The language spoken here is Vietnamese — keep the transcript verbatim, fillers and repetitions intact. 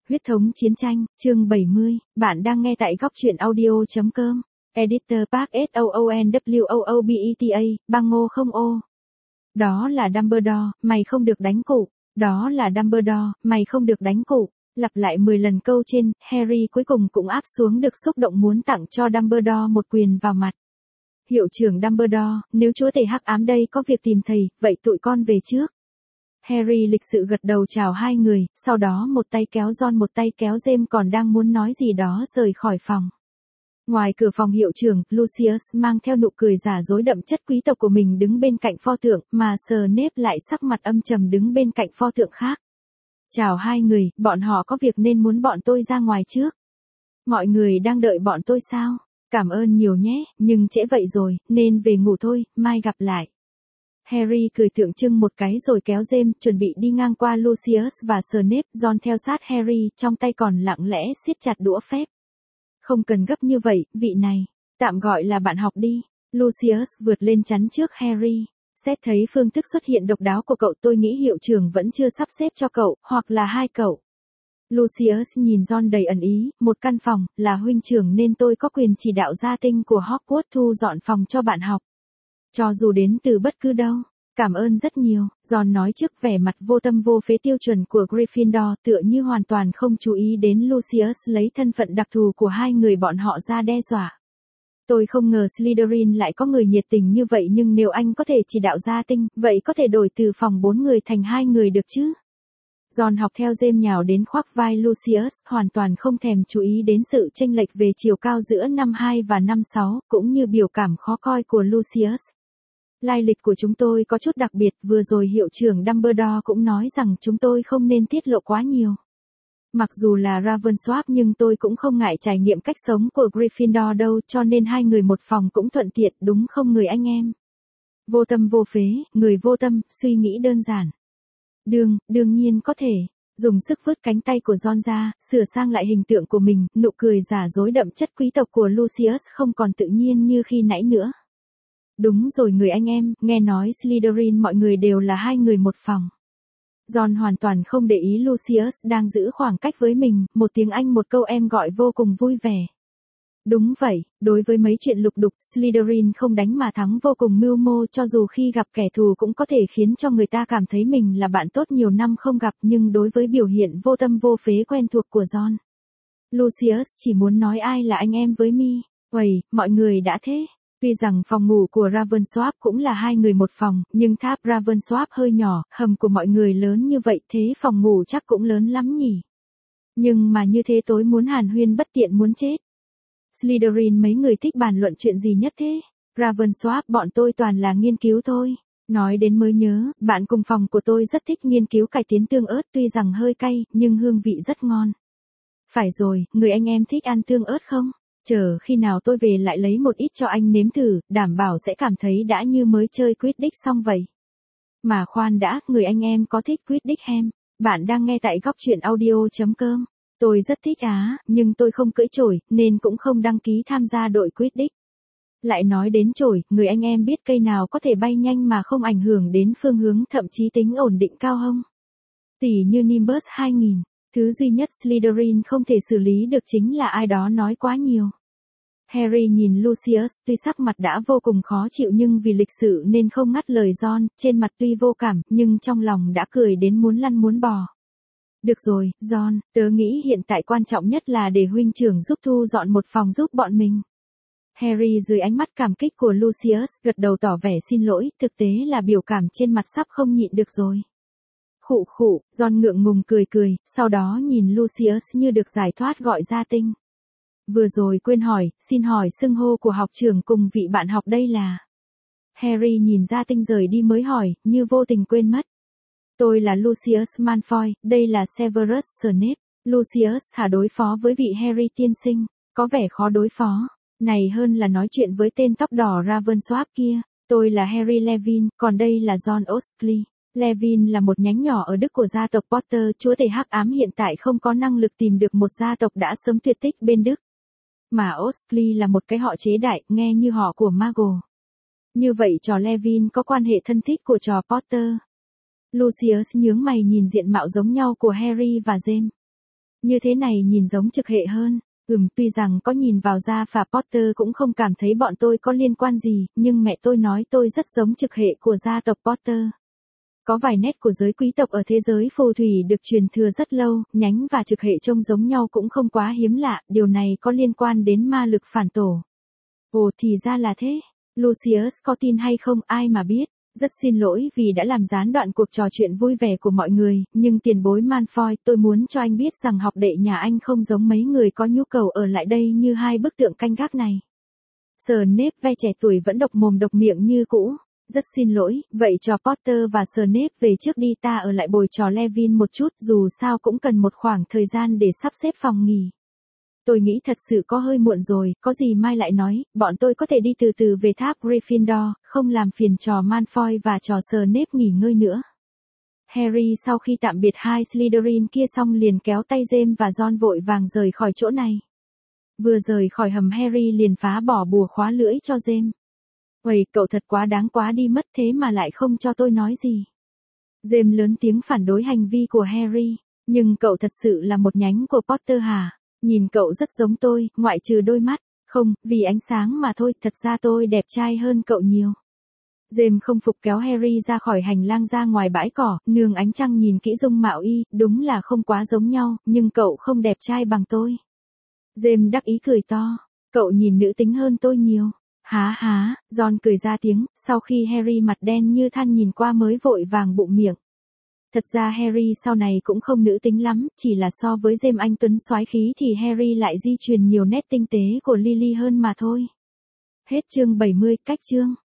Huyết thống chiến tranh, chương bảy mươi, bạn đang nghe tại góc truyện audio.com. Editor Park S O O N W O O B E T A, băng ngô không ô. Đó là Dumbledore, mày không được đánh cụ. Đó là Dumbledore, mày không được đánh cụ. Lặp lại mười lần câu trên, Harry cuối cùng cũng áp xuống được xúc động muốn tặng cho Dumbledore một quyền vào mặt. Hiệu trưởng Dumbledore, nếu chúa tể hắc ám đây có việc tìm thầy, vậy tụi con về trước. Harry lịch sự gật đầu chào hai người, sau đó một tay kéo Ron một tay kéo James còn đang muốn nói gì đó rời khỏi phòng. Ngoài cửa phòng hiệu trưởng, Lucius mang theo nụ cười giả dối đậm chất quý tộc của mình đứng bên cạnh pho tượng, mà Snape lại sắc mặt âm trầm đứng bên cạnh pho tượng khác. Chào hai người, bọn họ có việc nên muốn bọn tôi ra ngoài trước. Mọi người đang đợi bọn tôi sao? Cảm ơn nhiều nhé, nhưng trễ vậy rồi, nên về ngủ thôi, mai gặp lại. Harry cười tượng trưng một cái rồi kéo James, chuẩn bị đi ngang qua Lucius và Snape. Ron theo sát Harry, trong tay còn lặng lẽ siết chặt đũa phép. Không cần gấp như vậy, vị này. Tạm gọi là bạn học đi. Lucius vượt lên chắn trước Harry. Xét thấy phương thức xuất hiện độc đáo của cậu, tôi nghĩ hiệu trưởng vẫn chưa sắp xếp cho cậu, hoặc là hai cậu. Lucius nhìn Ron đầy ẩn ý, một căn phòng, là huynh trưởng nên tôi có quyền chỉ đạo gia tinh của Hogwarts thu dọn phòng cho bạn học. Cho dù đến từ bất cứ đâu. Cảm ơn rất nhiều, Ron nói trước vẻ mặt vô tâm vô phế tiêu chuẩn của Gryffindor, tựa như hoàn toàn không chú ý đến Lucius lấy thân phận đặc thù của hai người bọn họ ra đe dọa. Tôi không ngờ Slytherin lại có người nhiệt tình như vậy, nhưng nếu anh có thể chỉ đạo gia tinh, vậy có thể đổi từ phòng bốn người thành hai người được chứ? Ron học theo James nhào đến khoác vai Lucius, hoàn toàn không thèm chú ý đến sự chênh lệch về chiều cao giữa năm hai và năm sáu, cũng như biểu cảm khó coi của Lucius. Lai lịch của chúng tôi có chút đặc biệt, vừa rồi hiệu trưởng Dumbledore cũng nói rằng chúng tôi không nên tiết lộ quá nhiều. Mặc dù là Ravensworth nhưng tôi cũng không ngại trải nghiệm cách sống của Gryffindor đâu, cho nên hai người một phòng cũng thuận tiện, đúng không người anh em? Vô tâm vô phế, người vô tâm, suy nghĩ đơn giản. Đương, đương nhiên có thể. Dùng sức vứt cánh tay của Ron ra, sửa sang lại hình tượng của mình, nụ cười giả dối đậm chất quý tộc của Lucius không còn tự nhiên như khi nãy nữa. Đúng rồi người anh em, nghe nói Slytherin mọi người đều là hai người một phòng. Ron hoàn toàn không để ý Lucius đang giữ khoảng cách với mình, một tiếng Anh một câu em gọi vô cùng vui vẻ. Đúng vậy, đối với mấy chuyện lục đục, Slytherin không đánh mà thắng vô cùng mưu mô, cho dù khi gặp kẻ thù cũng có thể khiến cho người ta cảm thấy mình là bạn tốt nhiều năm không gặp, nhưng đối với biểu hiện vô tâm vô phế quen thuộc của Ron, Lucius chỉ muốn nói ai là anh em với mi. Uầy, mọi người đã thế. Tuy rằng phòng ngủ của Ravensworth cũng là hai người một phòng, nhưng tháp Ravensworth hơi nhỏ, hầm của mọi người lớn như vậy, thế phòng ngủ chắc cũng lớn lắm nhỉ. Nhưng mà như thế tối muốn hàn huyên bất tiện muốn chết. Slytherin mấy người thích bàn luận chuyện gì nhất thế? Ravensworth bọn tôi toàn là nghiên cứu thôi. Nói đến mới nhớ, bạn cùng phòng của tôi rất thích nghiên cứu cải tiến tương ớt, tuy rằng hơi cay, nhưng hương vị rất ngon. Phải rồi, người anh em thích ăn tương ớt không? Chờ khi nào tôi về lại lấy một ít cho anh nếm thử, đảm bảo sẽ cảm thấy đã như mới chơi Quidditch xong vậy. Mà khoan đã, người anh em có thích Quidditch hem? Bạn đang nghe tại góc truyện audio.com. Tôi rất thích á, nhưng tôi không cưỡi chổi, nên cũng không đăng ký tham gia đội Quidditch. Lại nói đến chổi, người anh em biết cây nào có thể bay nhanh mà không ảnh hưởng đến phương hướng, thậm chí tính ổn định cao không? Tỉ như Nimbus hai nghìn. Thứ duy nhất Slytherin không thể xử lý được chính là ai đó nói quá nhiều. Harry nhìn Lucius, tuy sắc mặt đã vô cùng khó chịu nhưng vì lịch sự nên không ngắt lời Ron, trên mặt tuy vô cảm, nhưng trong lòng đã cười đến muốn lăn muốn bò. Được rồi, Ron, tớ nghĩ hiện tại quan trọng nhất là để huynh trưởng giúp thu dọn một phòng giúp bọn mình. Harry dưới ánh mắt cảm kích của Lucius, gật đầu tỏ vẻ xin lỗi, thực tế là biểu cảm trên mặt sắp không nhịn được rồi. Khụ khụ, Ron ngượng ngùng cười cười, sau đó nhìn Lucius như được giải thoát gọi gia tinh. Vừa rồi quên hỏi, xin hỏi xưng hô của học trưởng cùng vị bạn học đây là. Harry nhìn gia tinh rời đi mới hỏi, như vô tình quên mất. Tôi là Lucius Malfoy, đây là Severus Snape. Lucius thả đối phó với vị Harry tiên sinh, có vẻ khó đối phó. Này hơn là nói chuyện với tên tóc đỏ Ravensworth kia. Tôi là Harry Levin, còn đây là John Oxley. Levin là một nhánh nhỏ ở Đức của gia tộc Potter, chúa tể hắc ám hiện tại không có năng lực tìm được một gia tộc đã sớm tuyệt tích bên Đức. Mà Oxley là một cái họ chế đại, nghe như họ của Muggle. Như vậy trò Levin có quan hệ thân thích của trò Potter. Lucius nhướng mày nhìn diện mạo giống nhau của Harry và James. Như thế này nhìn giống trực hệ hơn. Ừm, tuy rằng có nhìn vào da và Potter cũng không cảm thấy bọn tôi có liên quan gì, nhưng mẹ tôi nói tôi rất giống trực hệ của gia tộc Potter. Có vài nét của giới quý tộc ở thế giới phù thủy được truyền thừa rất lâu, nhánh và trực hệ trông giống nhau cũng không quá hiếm lạ, điều này có liên quan đến ma lực phản tổ. Ồ thì ra là thế. Lucius có tin hay không ai mà biết. Rất xin lỗi vì đã làm gián đoạn cuộc trò chuyện vui vẻ của mọi người, nhưng tiền bối Malfoy, tôi muốn cho anh biết rằng học đệ nhà anh không giống mấy người có nhu cầu ở lại đây như hai bức tượng canh gác này. Snape ve trẻ tuổi vẫn độc mồm độc miệng như cũ. Rất xin lỗi, vậy cho Potter và Snape về trước đi, ta ở lại bồi trò Levin một chút, dù sao cũng cần một khoảng thời gian để sắp xếp phòng nghỉ. Tôi nghĩ thật sự có hơi muộn rồi, có gì mai lại nói, bọn tôi có thể đi từ từ về tháp Gryffindor, không làm phiền trò Malfoy và trò Snape nghỉ ngơi nữa. Harry sau khi tạm biệt hai Slytherin kia xong liền kéo tay James và Ron vội vàng rời khỏi chỗ này. Vừa rời khỏi hầm Harry liền phá bỏ bùa khóa lưỡi cho James. Uầy, cậu thật quá đáng quá đi mất thế mà lại không cho tôi nói gì. James lớn tiếng phản đối hành vi của Harry, nhưng cậu thật sự là một nhánh của Potter hả? Nhìn cậu rất giống tôi, ngoại trừ đôi mắt. Không, vì ánh sáng mà thôi, thật ra tôi đẹp trai hơn cậu nhiều. James không phục kéo Harry ra khỏi hành lang ra ngoài bãi cỏ, nương ánh trăng nhìn kỹ dung mạo y, đúng là không quá giống nhau, nhưng cậu không đẹp trai bằng tôi. James đắc ý cười to, cậu nhìn nữ tính hơn tôi nhiều. Há há, Ron cười ra tiếng, sau khi Harry mặt đen như than nhìn qua mới vội vàng bụm miệng. Thật ra Harry sau này cũng không nữ tính lắm, chỉ là so với James anh tuấn soái khí thì Harry lại di truyền nhiều nét tinh tế của Lily hơn mà thôi. Hết chương bảy mươi, cách chương.